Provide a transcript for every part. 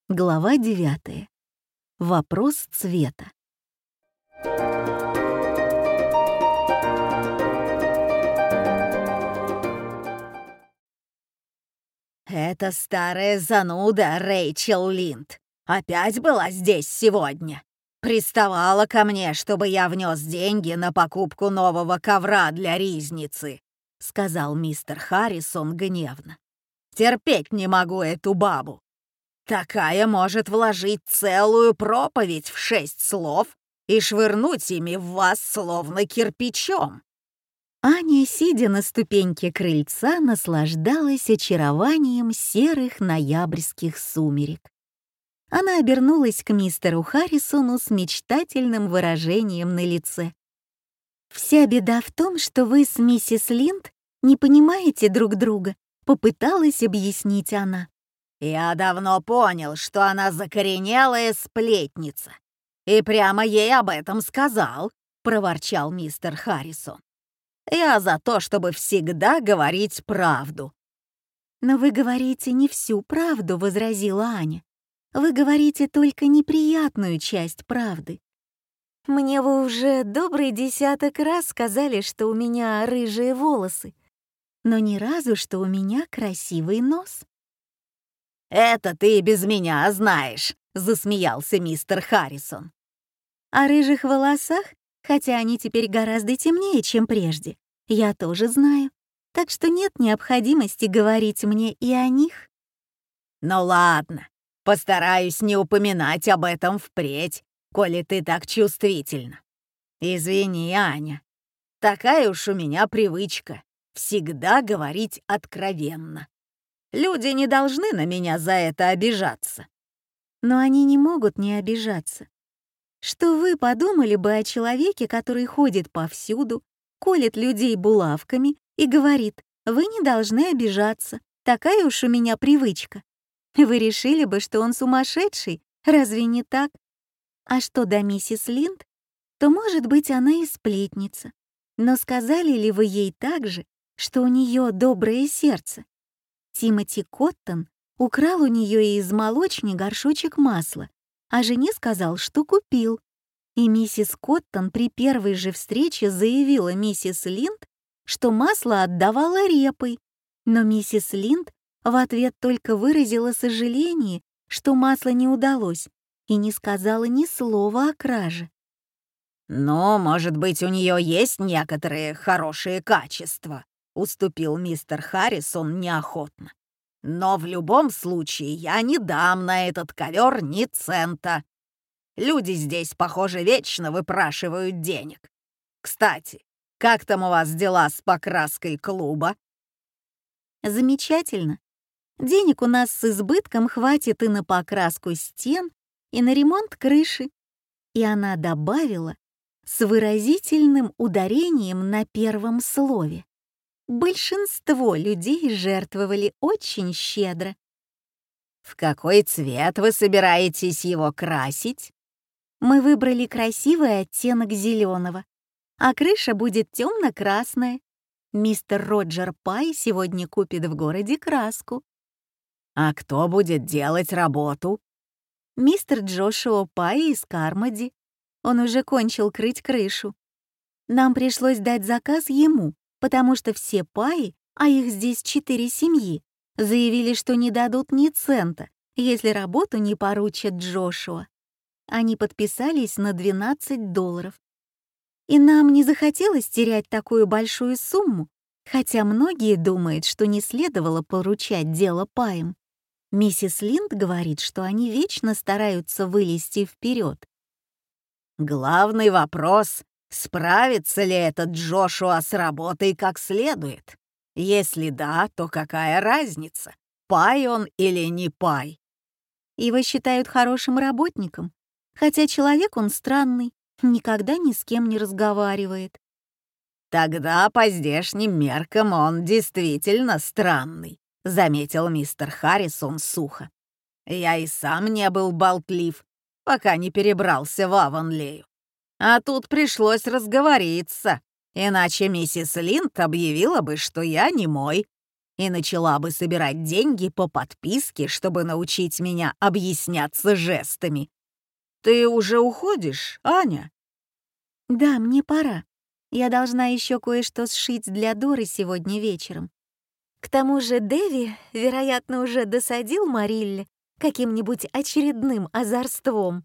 Глава 9. Вопрос цвета. «Эта старая зануда Рэйчел Линд опять была здесь сегодня. Приставала ко мне, чтобы я внес деньги на покупку нового ковра для ризницы», — сказал мистер Харрисон гневно. «Терпеть не могу эту бабу. Такая может вложить целую проповедь в 6 слов и швырнуть ими в вас словно кирпичом». Аня, сидя на ступеньке крыльца, наслаждалась очарованием серых ноябрьских сумерек. Она обернулась к мистеру Харрисону с мечтательным выражением на лице. «Вся беда в том, что вы с миссис Линд не понимаете друг друга», — попыталась объяснить она. «Я давно понял, что она закоренелая сплетница, и прямо ей об этом сказал», — проворчал мистер Харрисон. «Я за то, чтобы всегда говорить правду». «Но вы говорите не всю правду», — возразила Аня. «Вы говорите только неприятную часть правды. Мне вы уже добрый десяток раз сказали, что у меня рыжие волосы, но ни разу, что у меня красивый нос». «Это ты без меня знаешь», — засмеялся мистер Харрисон. О рыжих волосах, хотя они теперь гораздо темнее, чем прежде, я тоже знаю, так что нет необходимости говорить мне и о них. «Ну ладно, постараюсь не упоминать об этом впредь, коли ты так чувствительна. Извини, Аня, такая уж у меня привычка — всегда говорить откровенно. Люди не должны на меня за это обижаться». Но они не могут не обижаться. Что вы подумали бы о человеке, который ходит повсюду, колет людей булавками и говорит: «Вы не должны обижаться, такая уж у меня привычка». Вы решили бы, что он сумасшедший, разве не так? А что до миссис Линд, то, может быть, она и сплетница. Но сказали ли вы ей также, что у нее доброе сердце? Тимоти Коттон украл у нее из молочни горшочек масла, а жене сказал, что купил. И миссис Коттон при первой же встрече заявила миссис Линд, что масло отдавала репой. Но миссис Линд в ответ только выразила сожаление, что масло не удалось, и не сказала ни слова о краже. «Ну, может быть, у нее есть некоторые хорошие качества», — уступил мистер Харрисон неохотно. «Но в любом случае я не дам на этот ковер ни цента. Люди здесь, похоже, вечно выпрашивают денег. Кстати, как там у вас дела с покраской клуба?» Замечательно. Денег у нас с избытком хватит и на покраску стен, и на ремонт крыши. И она добавила с выразительным ударением на первом слове. Большинство людей жертвовали очень щедро. «В какой цвет вы собираетесь его красить?» Мы выбрали красивый оттенок зеленого, а крыша будет темно-красная. Мистер Роджер Пай сегодня купит в городе краску. «А кто будет делать работу?» Мистер Джошуа Пай из Кармоди. Он уже кончил крыть крышу. Нам пришлось дать заказ ему, потому что все Паи, а их здесь 4 семьи, заявили, что не дадут ни цента, если работу не поручат Джошуа. Они подписались на $12. И нам не захотелось терять такую большую сумму, хотя многие думают, что не следовало поручать дело Паям. Миссис Линд говорит, что они вечно стараются вылезти вперед. «Главный вопрос — справится ли этот Джошуа с работой как следует? Если да, то какая разница, пай он или не пай?» Его считают хорошим работником, хотя человек он странный, никогда ни с кем не разговаривает. «Тогда по здешним меркам он действительно странный», — заметил мистер Харрисон сухо. «Я и сам не был болтлив, пока не перебрался в Авонлею. А тут пришлось разговориться, иначе миссис Линд объявила бы, что я не мой. и начала бы собирать деньги по подписке, чтобы научить меня объясняться жестами. Ты уже уходишь, Аня? «Да, мне пора. Я должна еще кое-что сшить для Доры сегодня вечером. К тому же Дэви, вероятно, уже досадил Марилле каким-нибудь очередным озорством».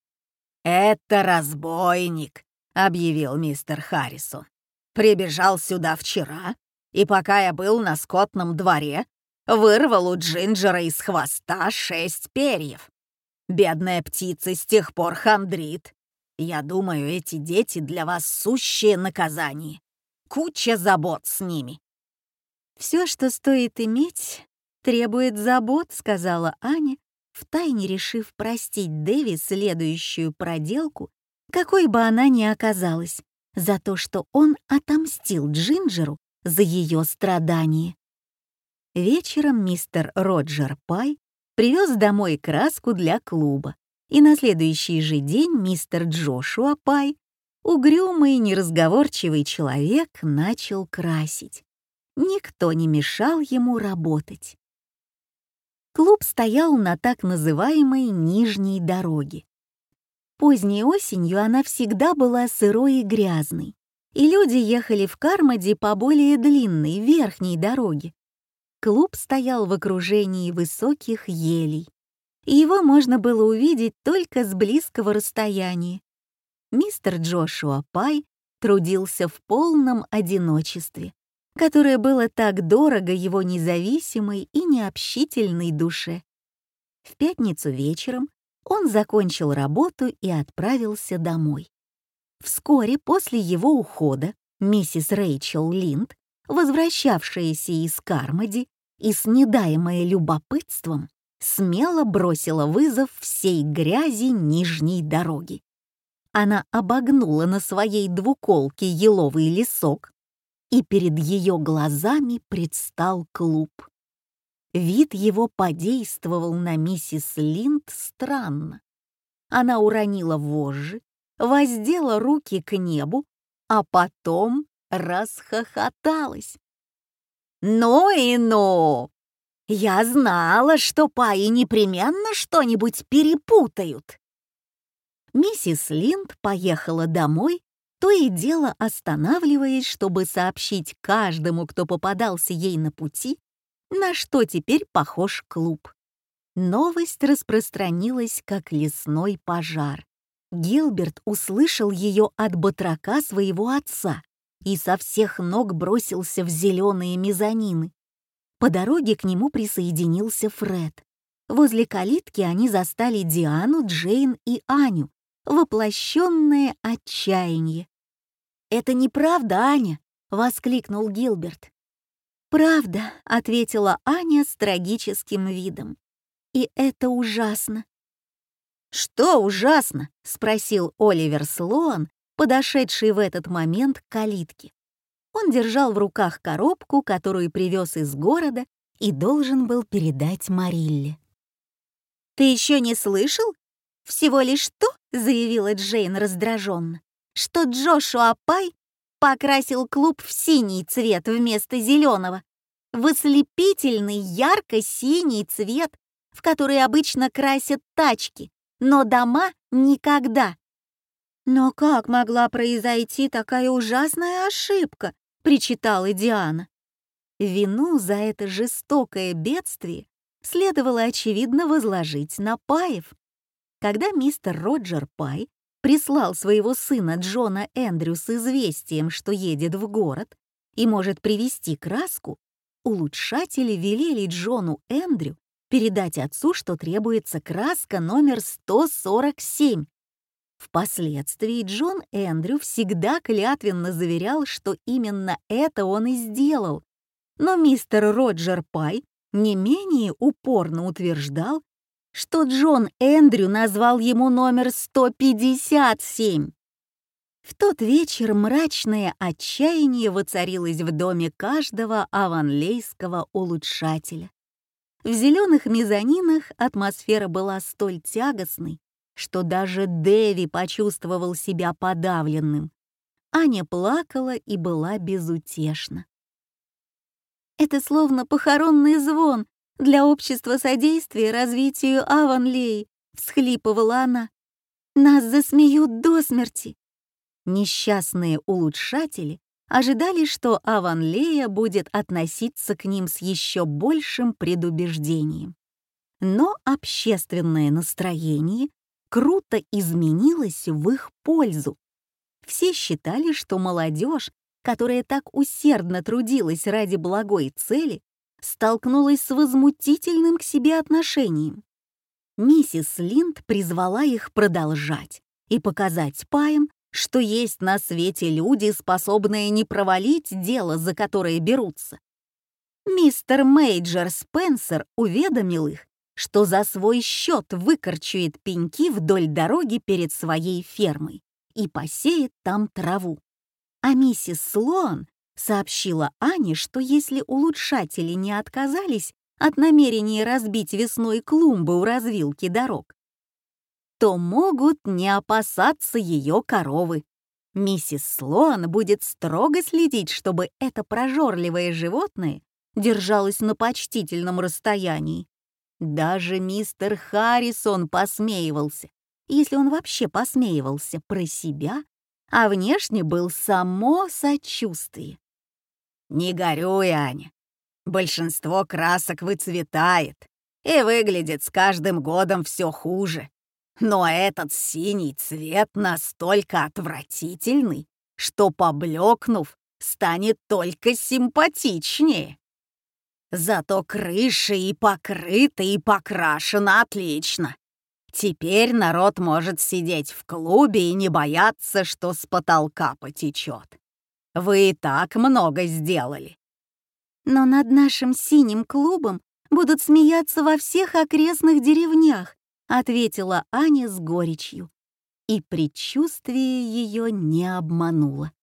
«Это разбойник», — объявил мистер Харрисон. «Прибежал сюда вчера, и пока я был на скотном дворе, вырвал у Джинджера из хвоста 6 перьев. Бедная птица с тех пор хандрит. Я думаю, эти дети для вас сущее наказание. Куча забот с ними». «Все, что стоит иметь, требует забот», — сказала Аня, втайне решив простить Дэви следующую проделку, какой бы она ни оказалась, за то, что он отомстил Джинджеру за ее страдания. Вечером мистер Роджер Пай привез домой краску для клуба, и на следующий же день мистер Джошуа Пай, угрюмый, неразговорчивый человек, начал красить. Никто не мешал ему работать. Клуб стоял на так называемой Нижней дороге. Поздней осенью она всегда была сырой и грязной, и люди ехали в Кармоди по более длинной верхней дороге. Клуб стоял в окружении высоких елей, и его можно было увидеть только с близкого расстояния. Мистер Джошуа Пай трудился в полном одиночестве, которое было так дорого его независимой и необщительной душе. В пятницу вечером он закончил работу и отправился домой. Вскоре после его ухода миссис Рэйчел Линд, возвращавшаяся из Кармоди и снедаемая любопытством, смело бросила вызов всей грязи нижней дороги. Она обогнула на своей двуколке еловый лесок, и перед ее глазами предстал клуб. Вид его подействовал на миссис Линд странно. Она уронила вожжи, воздела руки к небу, а потом расхохоталась. «Ну и ну! Я знала, что Паи непременно что-нибудь перепутают!» Миссис Линд поехала домой, то и дело останавливаясь, чтобы сообщить каждому, кто попадался ей на пути, на что теперь похож клуб. Новость распространилась, как лесной пожар. Гилберт услышал ее от батрака своего отца и со всех ног бросился в зеленые мезонины. По дороге к нему присоединился Фред. Возле калитки они застали Диану, Джейн и Аню, воплощенное отчаяние. «Это неправда, Аня!» — воскликнул Гилберт. «Правда», — ответила Аня с трагическим видом. «И это ужасно». «Что ужасно?» — спросил Оливер Слоан, подошедший в этот момент к калитке. Он держал в руках коробку, которую привез из города и должен был передать Марилле. «Ты еще не слышал? Всего лишь то, — заявила Джейн раздраженно, — что Джошуа Пай покрасил клуб в синий цвет вместо зеленого, в ослепительный ярко-синий цвет, в который обычно красят тачки, но дома никогда». «Но как могла произойти такая ужасная ошибка?» — причитала Диана. Вину за это жестокое бедствие следовало, очевидно, возложить на Паев. Когда мистер Роджер Пай прислал своего сына Джона Эндрю с известием, что едет в город и может привезти краску, улучшатели велели Джону Эндрю передать отцу, что требуется краска номер 147. Впоследствии Джон Эндрю всегда клятвенно заверял, что именно это он и сделал, но мистер Роджер Пай не менее упорно утверждал, что Джон Эндрю назвал ему номер 157. В тот вечер мрачное отчаяние воцарилось в доме каждого аванлейского улучшателя. В зеленых мезонинах атмосфера была столь тягостной, что даже Дэви почувствовал себя подавленным. Аня плакала и была безутешна. Это словно похоронный звон для общества содействия развитию Аванлеи, всхлипывала она. Нас засмеют до смерти. Несчастные улучшатели ожидали, что Аванлея будет относиться к ним с еще большим предубеждением. Но общественное настроение круто изменилось в их пользу. Все считали, что молодежь, которая так усердно трудилась ради благой цели, столкнулась с возмутительным к себе отношением. Миссис Линд призвала их продолжать и показать Паям, что есть на свете люди, способные не провалить дело, за которое берутся. Мистер Мейджор Спенсер уведомил их, что за свой счет выкорчует пеньки вдоль дороги перед своей фермой и посеет там траву. А миссис Слоан сообщила Ане, что если улучшатели не отказались от намерения разбить весной клумбы у развилки дорог, то могут не опасаться ее коровы. Миссис Слоан будет строго следить, чтобы это прожорливое животное держалось на почтительном расстоянии. Даже мистер Харрисон посмеивался, если он вообще посмеивался про себя, а внешне был само сочувствие. «Не горюй, Аня. Большинство красок выцветает и выглядит с каждым годом все хуже. Но этот синий цвет настолько отвратительный, что, поблекнув, станет только симпатичнее. Зато крыша и покрыта, и покрашена отлично. Теперь народ может сидеть в клубе и не бояться, что с потолка потечет. Вы и так много сделали». Но над нашим синим клубом будут смеяться во всех окрестных деревнях, ответила Аня с горечью. И предчувствие ее не обмануло.